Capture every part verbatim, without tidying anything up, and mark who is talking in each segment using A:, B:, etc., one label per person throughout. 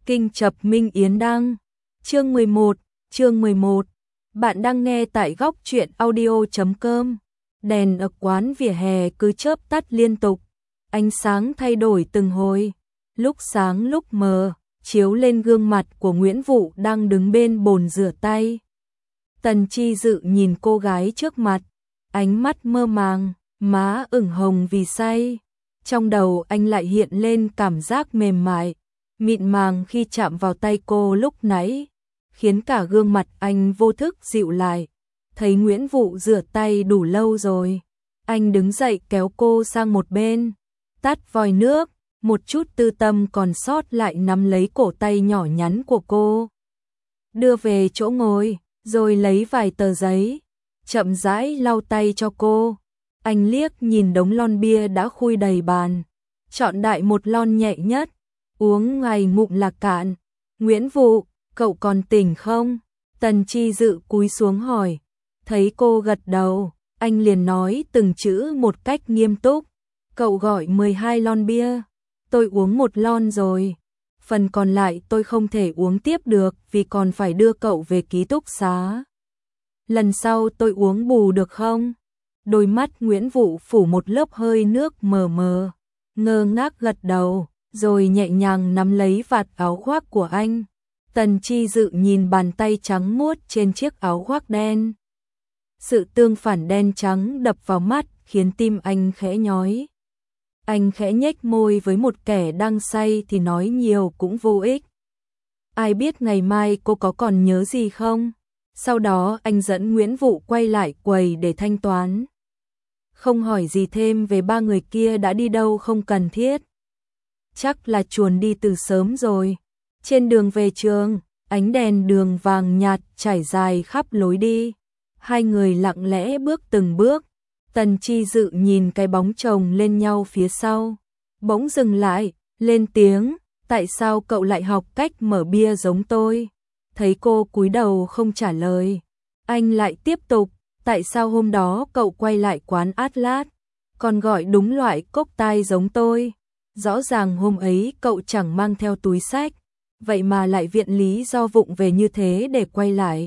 A: Kinh Chập Minh Yến Đăng. Chương mười một, chương mười một. Bạn đang nghe tại góc truyện audio chấm com. Đèn ở quán vỉa hè cứ chớp tắt liên tục, ánh sáng thay đổi từng hồi, lúc sáng lúc mờ, chiếu lên gương mặt của Nguyễn Vũ đang đứng bên bồn rửa tay. Tần Chi Dự nhìn cô gái trước mặt, ánh mắt mơ màng, má ửng hồng vì say. Trong đầu anh lại hiện lên cảm giác mềm mại, mịn màng khi chạm vào tay cô lúc nãy, khiến cả gương mặt anh vô thức dịu lại. Thấy Nguyễn Vũ rửa tay đủ lâu rồi, anh đứng dậy kéo cô sang một bên, tắt vòi nước, một chút tư tâm còn sót lại nắm lấy cổ tay nhỏ nhắn của cô, đưa về chỗ ngồi, rồi lấy vài tờ giấy, chậm rãi lau tay cho cô. Anh liếc nhìn đống lon bia đã khui đầy bàn, chọn đại một lon nhẹ nhất, uống ngay ngụm là cạn. Nguyễn Vũ, cậu còn tỉnh không? Tần Chi Dự cúi xuống hỏi. Thấy cô gật đầu, anh liền nói từng chữ một cách nghiêm túc. Cậu gọi mười hai lon bia, tôi uống một lon rồi. Phần còn lại tôi không thể uống tiếp được vì còn phải đưa cậu về ký túc xá. Lần sau tôi uống bù được không? Đôi mắt Nguyễn Vũ phủ một lớp hơi nước mờ mờ, ngơ ngác gật đầu, rồi nhẹ nhàng nắm lấy vạt áo khoác của anh. Tần Chi Dự nhìn bàn tay trắng muốt trên chiếc áo khoác đen. Sự tương phản đen trắng đập vào mắt khiến tim anh khẽ nhói. Anh khẽ nhếch môi, với một kẻ đang say thì nói nhiều cũng vô ích. Ai biết ngày mai cô có còn nhớ gì không? Sau đó anh dẫn Nguyễn Vũ quay lại quầy để thanh toán. Không hỏi gì thêm về ba người kia đã đi đâu không cần thiết. Chắc là chuồn đi từ sớm rồi. Trên đường về trường, ánh đèn đường vàng nhạt trải dài khắp lối đi. Hai người lặng lẽ bước từng bước. Tần Chi Dự nhìn cái bóng chồng lên nhau phía sau, bỗng dừng lại, lên tiếng, tại sao cậu lại học cách mở bia giống tôi? Thấy cô cúi đầu không trả lời, anh lại tiếp tục, tại sao hôm đó cậu quay lại quán Atlas, còn gọi đúng loại cốc tai giống tôi? Rõ ràng hôm ấy cậu chẳng mang theo túi xách, vậy mà lại viện lý do vụng về như thế để quay lại.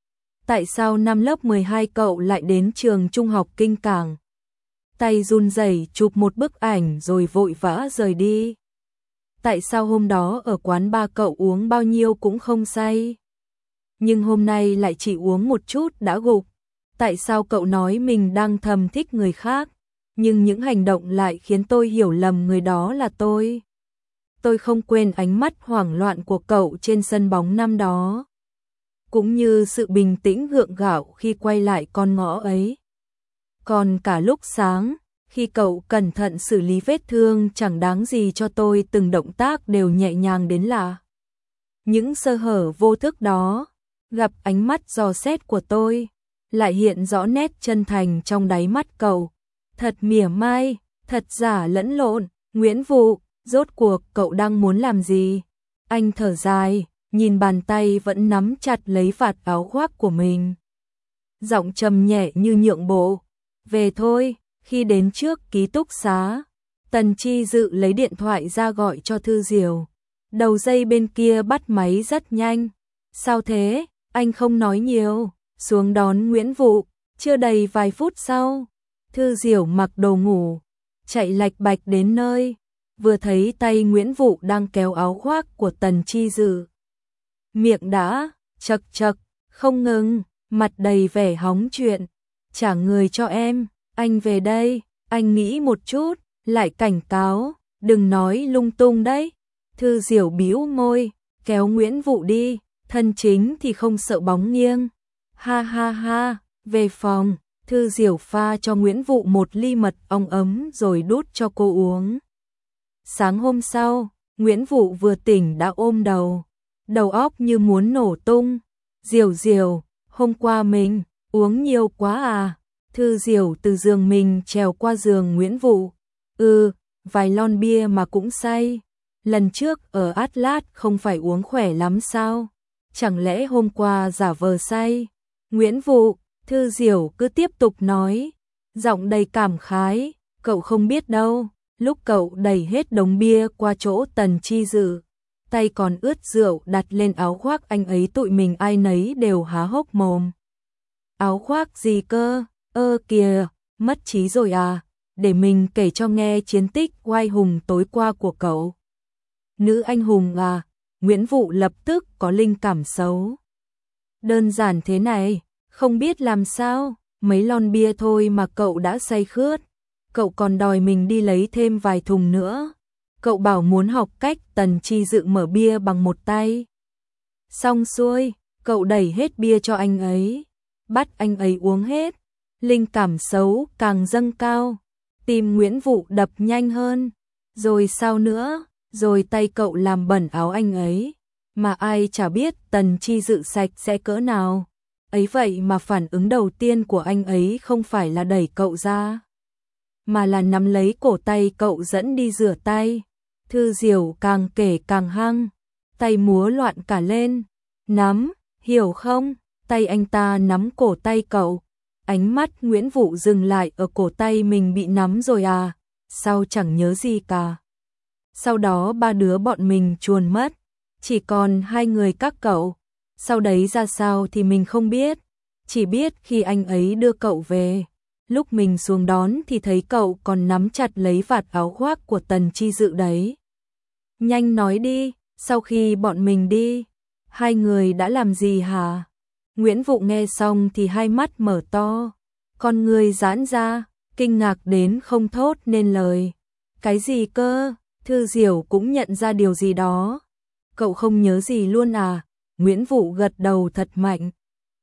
A: Tại sao năm lớp mười hai cậu lại đến trường trung học Kinh Cảng? Tay run rẩy chụp một bức ảnh rồi vội vã rời đi. Tại sao hôm đó ở quán ba cậu uống bao nhiêu cũng không say, nhưng hôm nay lại chỉ uống một chút đã gục? Tại sao cậu nói mình đang thầm thích người khác, nhưng những hành động lại khiến tôi hiểu lầm người đó là tôi? Tôi không quên ánh mắt hoảng loạn của cậu trên sân bóng năm đó, cũng như sự bình tĩnh gượng gạo khi quay lại con ngõ ấy. Còn cả lúc sáng, khi cậu cẩn thận xử lý vết thương chẳng đáng gì cho tôi, từng động tác đều nhẹ nhàng đến lạ. Những sơ hở vô thức đó, gặp ánh mắt dò xét của tôi, lại hiện rõ nét chân thành trong đáy mắt cậu. Thật mỉa mai, thật giả lẫn lộn. Nguyễn Vũ, rốt cuộc cậu đang muốn làm gì? Anh thở dài, nhìn bàn tay vẫn nắm chặt lấy vạt áo khoác của mình. Giọng trầm nhẹ như nhượng bộ. Về thôi. Khi đến trước ký túc xá, Tần Chi Dự lấy điện thoại ra gọi cho Thư Diều. Đầu dây bên kia bắt máy rất nhanh. Sao thế? Anh không nói nhiều. Xuống đón Nguyễn Vũ. Chưa đầy vài phút sau, Thư Diều mặc đồ ngủ, chạy lạch bạch đến nơi. Vừa thấy tay Nguyễn Vũ đang kéo áo khoác của Tần Chi Dự, miệng đã chật chật, không ngừng, mặt đầy vẻ hóng chuyện. Trả người cho em, anh về đây. Anh nghĩ một chút, lại cảnh cáo, đừng nói lung tung đấy. Thư Diều bĩu môi, kéo Nguyễn Vũ đi, thân chính thì không sợ bóng nghiêng. Ha ha ha, về phòng, Thư Diều pha cho Nguyễn Vũ một ly mật ong ấm rồi đút cho cô uống. Sáng hôm sau, Nguyễn Vũ vừa tỉnh đã ôm đầu, đầu óc như muốn nổ tung. Diều Diều, hôm qua mình uống nhiều quá à? Thư Diều từ giường mình trèo qua giường Nguyễn Vũ. Ừ, vài lon bia mà cũng say. Lần trước ở Atlas không phải uống khỏe lắm sao? Chẳng lẽ hôm qua giả vờ say? Nguyễn Vũ, Thư Diều cứ tiếp tục nói, giọng đầy cảm khái, cậu không biết đâu, lúc cậu đẩy hết đống bia qua chỗ Tần Chi Dự, tay còn ướt rượu đặt lên áo khoác anh ấy, tụi mình ai nấy đều há hốc mồm. Áo khoác gì cơ? Ơ kìa, mất trí rồi à? Để mình kể cho nghe chiến tích oai hùng tối qua của cậu. Nữ anh hùng à? Nguyễn Vũ lập tức có linh cảm xấu. Đơn giản thế này, không biết làm sao, mấy lon bia thôi mà cậu đã say khướt. Cậu còn đòi mình đi lấy thêm vài thùng nữa. Cậu bảo muốn học cách Tần Chi Dự mở bia bằng một tay. Xong xuôi, cậu đẩy hết bia cho anh ấy, bắt anh ấy uống hết. Linh cảm xấu càng dâng cao, tim Nguyễn Vũ đập nhanh hơn. Rồi sao nữa? Rồi tay cậu làm bẩn áo anh ấy, mà ai chả biết Tần Chi Dự sạch sẽ cỡ nào. Ấy vậy mà phản ứng đầu tiên của anh ấy không phải là đẩy cậu ra, mà là nắm lấy cổ tay cậu dẫn đi rửa tay. Thư Diểu càng kể càng hăng, tay múa loạn cả lên. Nắm, hiểu không? Tay anh ta nắm cổ tay cậu. Ánh mắt Nguyễn Vũ dừng lại ở cổ tay mình bị nắm rồi à? Sao chẳng nhớ gì cả. Sau đó ba đứa bọn mình chuồn mất, chỉ còn hai người các cậu. Sau đấy ra sao thì mình không biết, chỉ biết khi anh ấy đưa cậu về, lúc mình xuống đón thì thấy cậu còn nắm chặt lấy vạt áo khoác của Tần Chi Dự đấy. Nhanh nói đi, sau khi bọn mình đi, hai người đã làm gì hả? Nguyễn Vũ nghe xong thì hai mắt mở to, con người giãn ra, kinh ngạc đến không thốt nên lời. Cái gì cơ? Thư Diểu cũng nhận ra điều gì đó. Cậu không nhớ gì luôn à? Nguyễn Vũ gật đầu thật mạnh,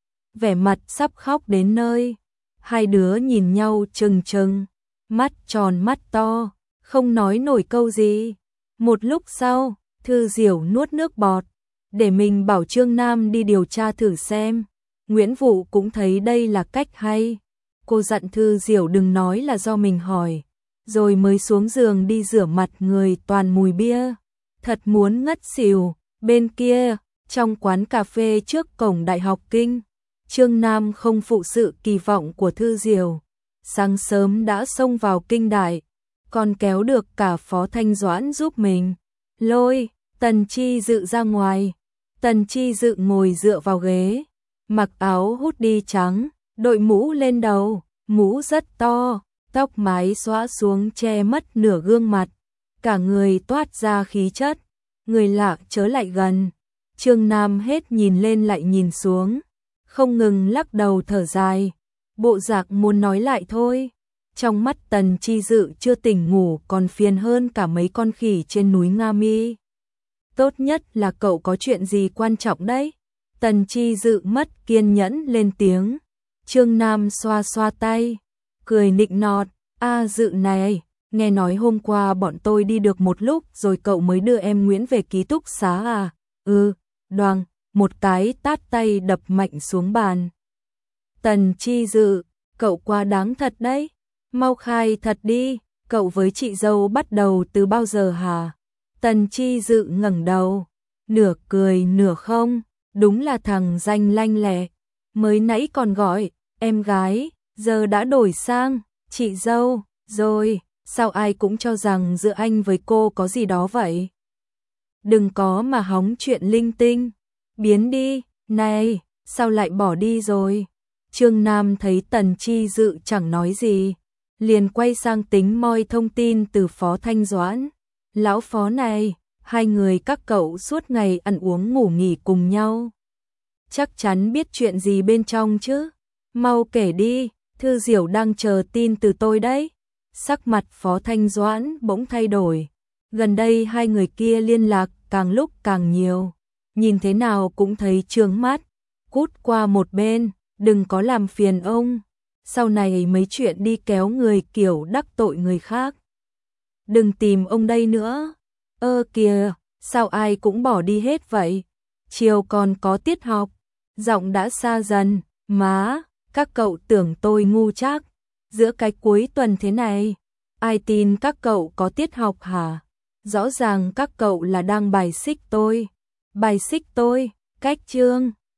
A: vẻ mặt sắp khóc đến nơi. Hai đứa nhìn nhau trừng trừng, mắt tròn mắt to, không nói nổi câu gì. Một lúc sau, Thư Diểu nuốt nước bọt, để mình bảo Trương Nam đi điều tra thử xem. Nguyễn Vũ cũng thấy đây là cách hay. Cô dặn Thư Diểu đừng nói là do mình hỏi, rồi mới xuống giường đi rửa mặt người toàn mùi bia. Thật muốn ngất xỉu. Bên kia, trong quán cà phê trước cổng Đại học Kinh, Trương Nam không phụ sự kỳ vọng của Thư Diểu. Sáng sớm đã xông vào Kinh Đại, còn kéo được cả Phó Thanh Doãn giúp mình. Lôi Tần Chi Dự ra ngoài. Tần Chi Dự ngồi dựa vào ghế, mặc áo hoodie trắng, đội mũ lên đầu, mũ rất to, tóc mái xõa xuống che mất nửa gương mặt, cả người toát ra khí chất. Người lạ chớ lại gần. Trương Nam hết nhìn lên lại nhìn xuống, không ngừng lắc đầu thở dài, bộ dạng muốn nói lại thôi. Trong mắt Tần Chi Dự chưa tỉnh ngủ còn phiền hơn cả mấy con khỉ trên núi Nga Mi. Tốt nhất là cậu có chuyện gì quan trọng đấy. Tần Chi Dự mất kiên nhẫn lên tiếng. Trương Nam xoa xoa tay, cười nịnh nọt. A Dự này, nghe nói hôm qua bọn tôi đi được một lúc rồi cậu mới đưa em Nguyễn về ký túc xá à? Ừ, đoàng, một cái tát tay đập mạnh xuống bàn. Tần Chi Dự, cậu quá đáng thật đấy. Mau khai thật đi, cậu với chị dâu bắt đầu từ bao giờ hả? Tần Chi Dự ngẩng đầu, nửa cười nửa không, đúng là thằng danh lanh lẹ. Mới nãy còn gọi em gái, giờ đã đổi sang chị dâu rồi. Sao ai cũng cho rằng giữa anh với cô có gì đó vậy? Đừng có mà hóng chuyện linh tinh. Biến đi, này, sao lại bỏ đi rồi? Trương Nam thấy Tần Chi Dự chẳng nói gì, liền quay sang tính moi thông tin từ Phó Thanh Doãn. Lão Phó này, hai người các cậu suốt ngày ăn uống ngủ nghỉ cùng nhau, chắc chắn biết chuyện gì bên trong chứ? Mau kể đi, Thư Diểu đang chờ tin từ tôi đấy. Sắc mặt Phó Thanh Doãn bỗng thay đổi. Gần đây hai người kia liên lạc càng lúc càng nhiều, nhìn thế nào cũng thấy chướng mắt. Cút qua một bên, đừng có làm phiền ông. Sau này mấy chuyện đi kéo người kiểu đắc tội người khác, đừng tìm ông đây nữa. Ơ kìa, sao ai cũng bỏ đi hết vậy? Chiều còn có tiết học. Giọng đã xa dần. Má, các cậu tưởng tôi ngu chắc. Giữa cái cuối tuần thế này, ai tin các cậu có tiết học hả? Rõ ràng các cậu là đang bài xích tôi. Bài xích tôi, cách chương.